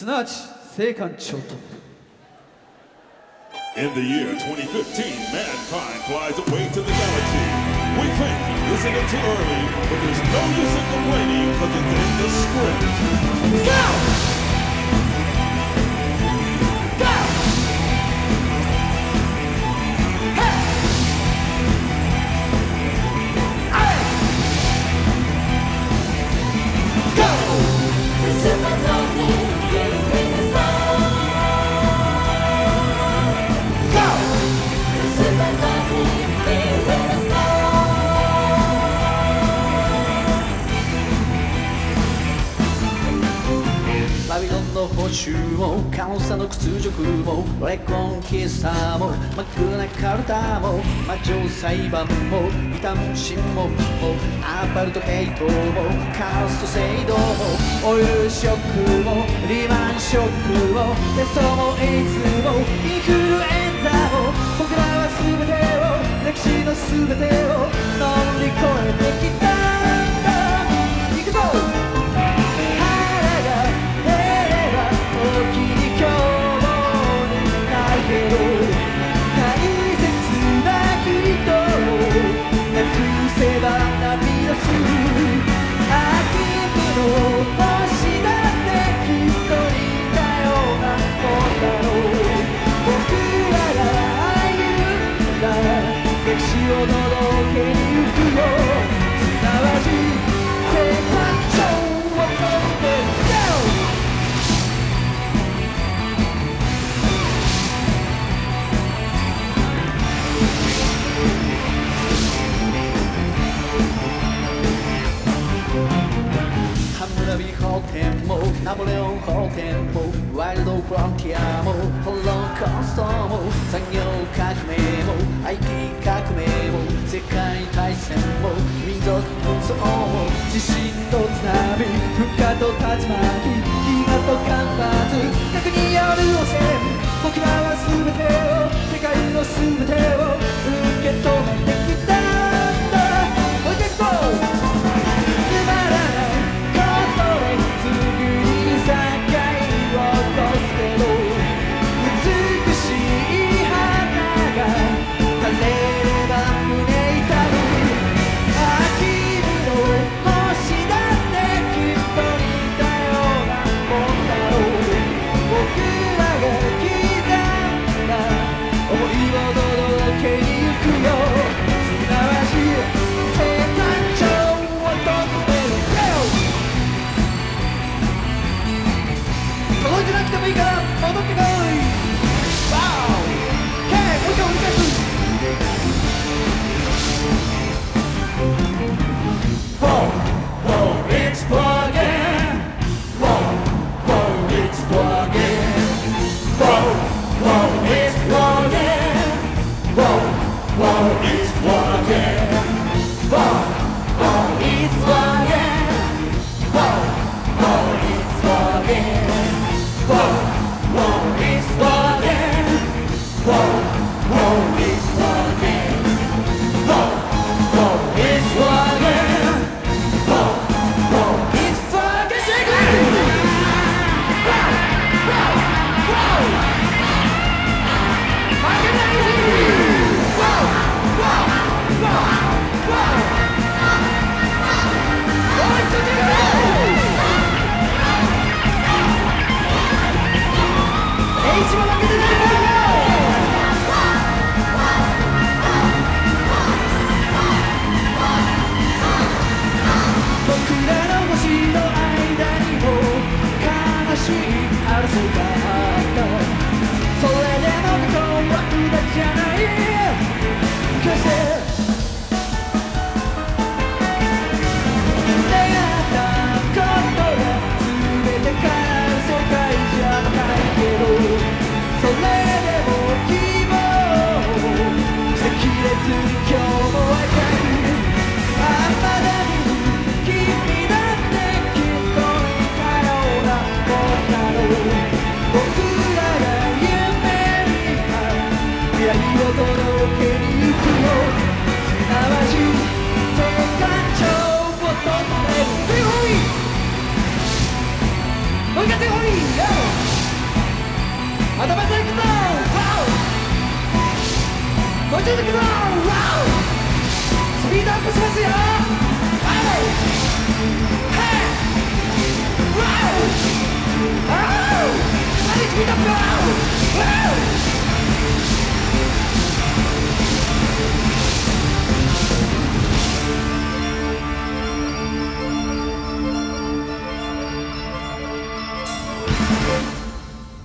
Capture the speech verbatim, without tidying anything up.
すなわち青函長と In the year twenty fifteen, mankind flies away to the galaxy. We think it's a little too early, but there's no use in complaining because it's in the script. Go! Go! Hey! Hey! Go! The super lonely, between the stars. Go! The super lonely, between the stars. バビロンの報酬もカオスの屈辱もレコンキスターも真っ黒なカルタも魔女裁判も異端審問もアパルトヘイトもカースト制度もオイルショックもリマンショックもテストもエイズもインフルエンザも僕らは全てを歴史の全てを乗り越えてきたんだ行くぞナポレオン法典もワイルドフロンティアもホロコーストも産業革命も アイティー 革命も世界大戦も民族紛争も地震と津波噴火と竜巻飢餓と干ばつ核による汚染僕らは全てを世界の全てを受け止めてきたんだもう一回行こういいから戻ってこい。ワオ。ケー、もう一回折り返す。Whoa, whoa, it's plugging. Whoa, whoa, it's plugging. Whoa, whoa, it's plugging. Whoa, whoa, it's plugging. Whoa, whoa, it's plugging. Whoa, whoa, it's plugging. Whoa, whoa, it's plugging. Whoa, whoa, it's plugging. Whoa, whoa, it's plugging. Whoa, whoa, it's plugging. Shake it! Whoa, whoa, whoa. Organizing! Whoa, whoa, whoa, whoa. One, two, three, go! 一番負けてないぞ僕らの星の間にも悲しい争いがあったそれでも過去は無駄じゃない決して出会ったことが全て叶う世界じゃないけどそれでも希望捨てきれずに今日も明るいあまだ見ぬ君だってきっと似たようなもんだろう僕らが夢見た未来を届けに行くよすなわち世界長を止める強いもう一回強いよまとめていくぞご注意くぞスピードアップしますよはいはい